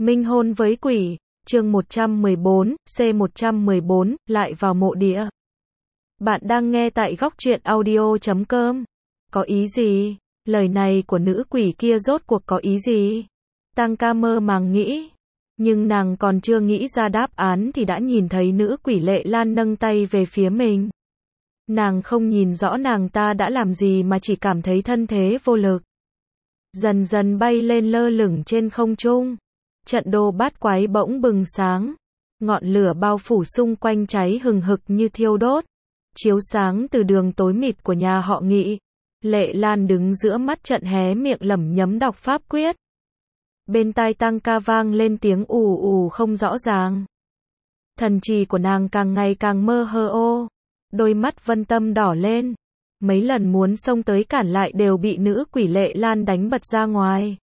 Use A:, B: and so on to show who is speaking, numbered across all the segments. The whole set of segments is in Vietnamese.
A: Minh hôn với quỷ, chương 114, C114, lại vào mộ địa. Bạn đang nghe tại góc truyện audio.com. Có ý gì? Lời này của nữ quỷ kia rốt cuộc có ý gì? Tăng ca mơ màng nghĩ. Nhưng nàng còn chưa nghĩ ra đáp án thì đã nhìn thấy nữ quỷ Lệ Lan nâng tay về phía mình. Nàng không nhìn rõ nàng ta đã làm gì mà chỉ cảm thấy thân thế vô lực. Dần dần bay lên lơ lửng trên không trung. Trận đồ bát quái bỗng bừng sáng. Ngọn lửa bao phủ xung quanh cháy hừng hực như thiêu đốt. Chiếu sáng từ đường tối mịt của nhà họ Nghị. Lệ Lan đứng giữa mắt trận hé miệng lẩm nhẩm đọc pháp quyết. Bên tai Tăng ca vang lên tiếng ù ù không rõ ràng. Thần trì của nàng càng ngày càng mơ hồ ô. Đôi mắt Vân Tâm đỏ lên. Mấy lần muốn xông tới cản lại đều bị nữ quỷ Lệ Lan đánh bật ra ngoài.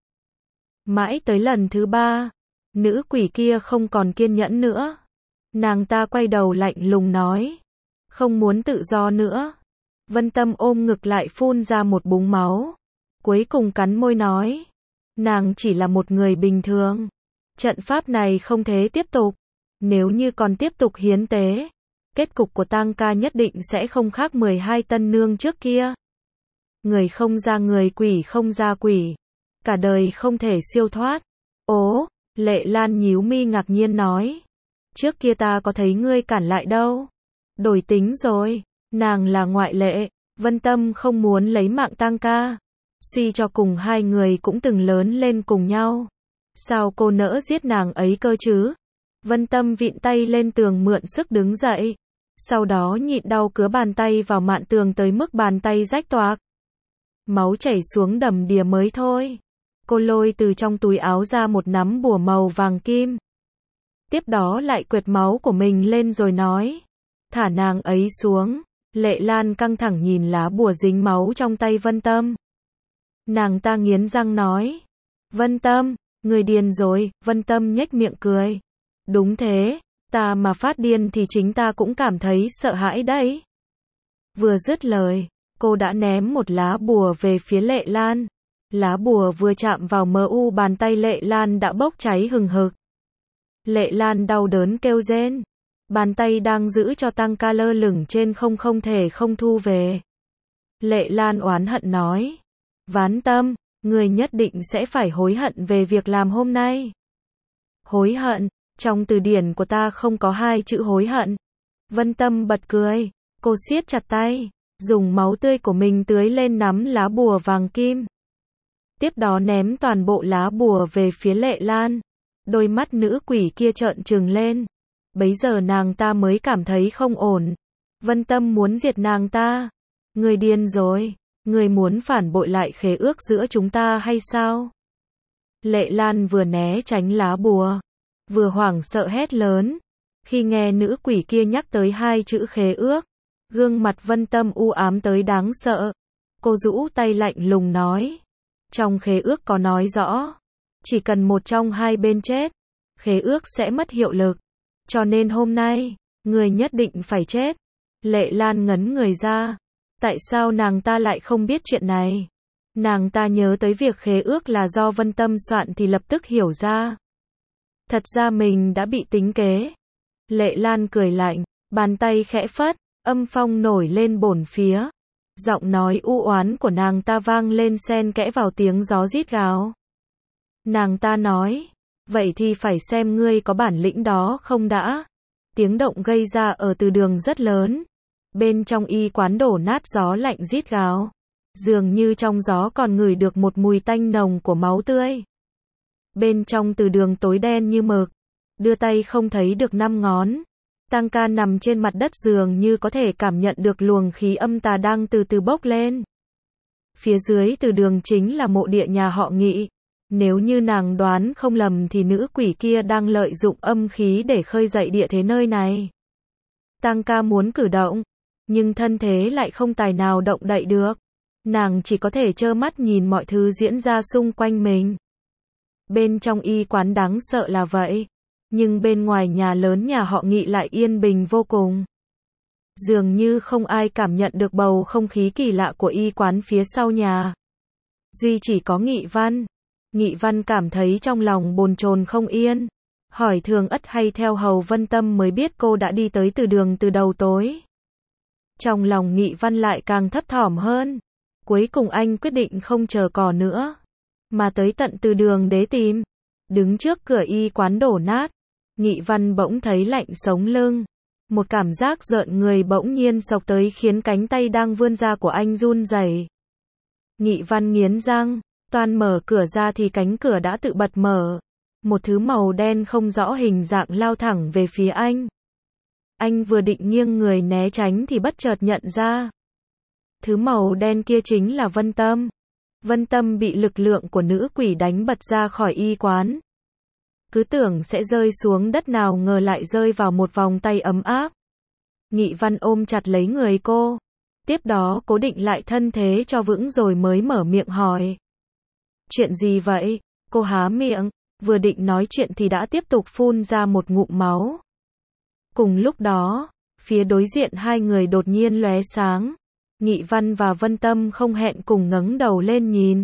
A: Mãi tới lần thứ 3, nữ quỷ kia không còn kiên nhẫn nữa. Nàng ta quay đầu lạnh lùng nói. Không muốn tự do nữa. Vân Tâm ôm ngực lại phun ra một búng máu. Cuối cùng cắn môi nói. Nàng chỉ là một người bình thường. Trận pháp này không thể tiếp tục. Nếu như còn tiếp tục hiến tế, kết cục của Tăng ca nhất định sẽ không khác 12 tân nương trước kia. Người không ra người, quỷ không ra quỷ. Cả đời không thể siêu thoát. Ố, Lệ Lan nhíu mi ngạc nhiên nói. Trước kia ta có thấy ngươi cản lại đâu. Đổi tính rồi, nàng là ngoại lệ. Vân Tâm không muốn lấy mạng Tăng ca. Suy cho cùng hai người cũng từng lớn lên cùng nhau. Sao cô nỡ giết nàng ấy cơ chứ? Vân Tâm vịn tay lên tường mượn sức đứng dậy. Sau đó nhịn đau cứa bàn tay vào mạn tường tới mức bàn tay rách toạc. Máu chảy xuống đầm đìa mới thôi. Cô lôi từ trong túi áo ra một nắm bùa màu vàng kim. Tiếp đó lại quệt máu của mình lên rồi nói. Thả nàng ấy xuống. Lệ Lan căng thẳng nhìn lá bùa dính máu trong tay Vân Tâm. Nàng ta nghiến răng nói. Vân Tâm, người điên rồi. Vân Tâm nhếch miệng cười. Đúng thế, ta mà phát điên thì chính ta cũng cảm thấy sợ hãi đấy. Vừa dứt lời, cô đã ném một lá bùa về phía Lệ Lan. Lá bùa vừa chạm vào mu bàn tay Lệ Lan đã bốc cháy hừng hực. Lệ Lan đau đớn kêu rên. Bàn tay đang giữ cho Tăng ca lơ lửng trên không thể không thu về. Lệ Lan oán hận nói. Ván Tâm, người nhất định sẽ phải hối hận về việc làm hôm nay. Hối hận, trong từ điển của ta không có hai chữ hối hận. Vân Tâm bật cười, cô siết chặt tay, dùng máu tươi của mình tưới lên nắm lá bùa vàng kim. Tiếp đó ném toàn bộ lá bùa về phía Lệ Lan. Đôi mắt nữ quỷ kia trợn trừng lên. Bấy giờ nàng ta mới cảm thấy không ổn. Vân Tâm muốn diệt nàng ta. Người điên rồi. Người muốn phản bội lại khế ước giữa chúng ta hay sao? Lệ Lan vừa né tránh lá bùa, vừa hoảng sợ hét lớn. Khi nghe nữ quỷ kia nhắc tới hai chữ khế ước, gương mặt Vân Tâm u ám tới đáng sợ. Cô rũ tay lạnh lùng nói. Trong khế ước có nói rõ, chỉ cần một trong hai bên chết, khế ước sẽ mất hiệu lực. Cho nên hôm nay, người nhất định phải chết. Lệ Lan ngấn người ra. Tại sao nàng ta lại không biết chuyện này? Nàng ta nhớ tới việc khế ước là do Vân Tâm soạn thì lập tức hiểu ra. Thật ra mình đã bị tính kế. Lệ Lan cười lạnh, bàn tay khẽ phất, âm phong nổi lên bổn phía. Giọng nói u oán của nàng ta vang lên xen kẽ vào tiếng gió rít gào. Nàng ta nói, vậy thì phải xem ngươi có bản lĩnh đó không đã. Tiếng động gây ra ở từ đường rất lớn. Bên trong y quán đổ nát gió lạnh rít gào. Dường như trong gió còn ngửi được một mùi tanh nồng của máu tươi. Bên trong từ đường tối đen như mực. Đưa tay không thấy được 5 ngón. Tăng ca nằm trên mặt đất dường như có thể cảm nhận được luồng khí âm tà đang từ từ bốc lên. Phía dưới từ đường chính là mộ địa nhà họ Nghị. Nếu như nàng đoán không lầm thì nữ quỷ kia đang lợi dụng âm khí để khơi dậy địa thế nơi này. Tăng ca muốn cử động, nhưng thân thế lại không tài nào động đậy được. Nàng chỉ có thể trơ mắt nhìn mọi thứ diễn ra xung quanh mình. Bên trong y quán đáng sợ là vậy. Nhưng bên ngoài nhà lớn nhà họ Nghị lại yên bình vô cùng. Dường như không ai cảm nhận được bầu không khí kỳ lạ của y quán phía sau nhà. Duy chỉ có Nghị Văn. Nghị Văn cảm thấy trong lòng bồn chồn không yên. Hỏi Thường Ất hay theo hầu Vân Tâm mới biết cô đã đi tới từ đường từ đầu tối. Trong lòng Nghị Văn lại càng thấp thỏm hơn. Cuối cùng anh quyết định không chờ cò nữa, mà tới tận từ đường để tìm. Đứng trước cửa y quán đổ nát, Nghị Văn bỗng thấy lạnh sống lưng. Một cảm giác rợn người bỗng nhiên xộc tới khiến cánh tay đang vươn ra của anh run rẩy. Nghị Văn nghiến răng, toan mở cửa ra thì cánh cửa đã tự bật mở. Một thứ màu đen không rõ hình dạng lao thẳng về phía anh. Anh vừa định nghiêng người né tránh thì bất chợt nhận ra. Thứ màu đen kia chính là Vân Tâm. Vân Tâm bị lực lượng của nữ quỷ đánh bật ra khỏi y quán. Cứ tưởng sẽ rơi xuống đất nào ngờ lại rơi vào một vòng tay ấm áp. Nghị Văn ôm chặt lấy người cô. Tiếp đó cố định lại thân thế cho vững rồi mới mở miệng hỏi. Chuyện gì vậy? Cô há miệng, vừa định nói chuyện thì đã tiếp tục phun ra một ngụm máu. Cùng lúc đó, phía đối diện hai người đột nhiên lóe sáng. Nghị Văn và Vân Tâm không hẹn cùng ngẩng đầu lên nhìn.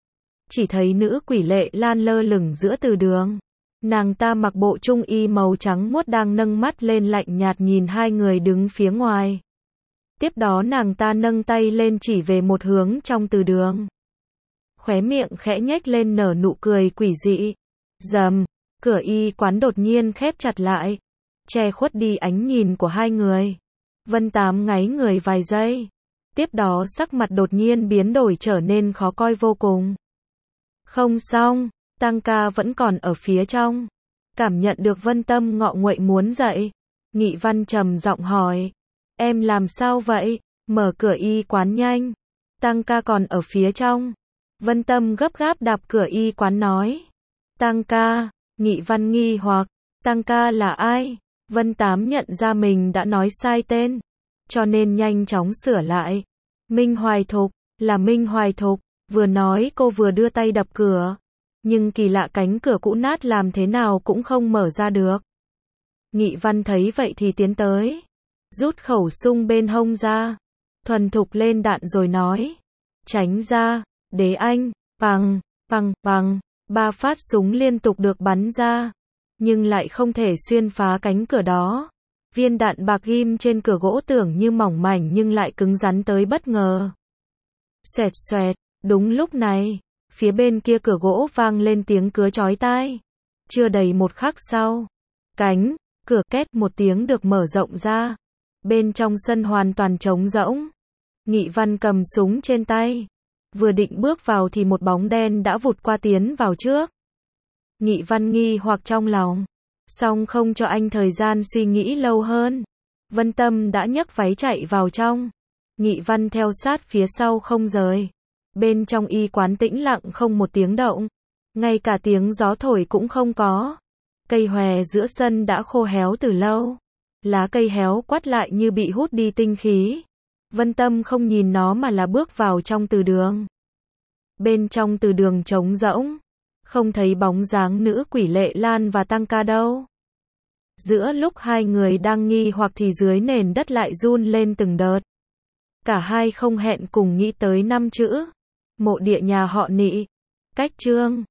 A: Chỉ thấy nữ quỷ Lệ Lan lơ lửng giữa từ đường. Nàng ta mặc bộ trung y màu trắng muốt đang nâng mắt lên lạnh nhạt nhìn hai người đứng phía ngoài. Tiếp đó nàng ta nâng tay lên chỉ về một hướng trong từ đường. Khóe miệng khẽ nhếch lên nở nụ cười quỷ dị. Rầm, cửa y quán đột nhiên khép chặt lại, che khuất đi ánh nhìn của hai người. Vân Tám ngáy người vài giây. Tiếp đó sắc mặt đột nhiên biến đổi trở nên khó coi vô cùng. Không xong, Tăng ca vẫn còn ở phía trong. Cảm nhận được Vân Tâm ngọ nguậy muốn dậy. Nghị Văn trầm giọng hỏi. Em làm sao vậy? Mở cửa y quán nhanh. Tăng ca còn ở phía trong. Vân Tâm gấp gáp đạp cửa y quán nói. Tăng ca, Nghị Văn nghi hoặc. Tăng ca là ai? Vân Tám nhận ra mình đã nói sai tên, cho nên nhanh chóng sửa lại. Minh Hoài Thục, là Minh Hoài Thục. Vừa nói cô vừa đưa tay đập cửa. Nhưng kỳ lạ cánh cửa cũ nát làm thế nào cũng không mở ra được. Nghị Văn thấy vậy thì tiến tới, rút khẩu súng bên hông ra, thuần thục lên đạn rồi nói. Tránh ra, Đế Anh, bằng, bằng, bằng. 3 phát súng liên tục được bắn ra, nhưng lại không thể xuyên phá cánh cửa đó. Viên đạn bạc ghim trên cửa gỗ tưởng như mỏng mảnh nhưng lại cứng rắn tới bất ngờ. Xoẹt xoẹt, đúng lúc này, phía bên kia cửa gỗ vang lên tiếng cứa chói tai. Chưa đầy một khắc sau, cánh cửa két một tiếng được mở rộng ra. Bên trong sân hoàn toàn trống rỗng. Nghị Văn cầm súng trên tay, vừa định bước vào thì một bóng đen đã vụt qua tiến vào trước. Nghị Văn nghi hoặc trong lòng, song không cho anh thời gian suy nghĩ lâu hơn. Vân Tâm đã nhấc váy chạy vào trong. Nghị Văn theo sát phía sau không rời. Bên trong y quán tĩnh lặng không một tiếng động. Ngay cả tiếng gió thổi cũng không có. Cây hòe giữa sân đã khô héo từ lâu. Lá cây héo quắt lại như bị hút đi tinh khí. Vân Tâm không nhìn nó mà là bước vào trong từ đường. Bên trong từ đường trống rỗng. Không thấy bóng dáng nữ quỷ Lệ Lan và Tăng ca đâu. Giữa lúc hai người đang nghi hoặc thì dưới nền đất lại run lên từng đợt. Cả hai không hẹn cùng nghĩ tới 5 chữ. Mộ địa nhà họ Nị. Cách chương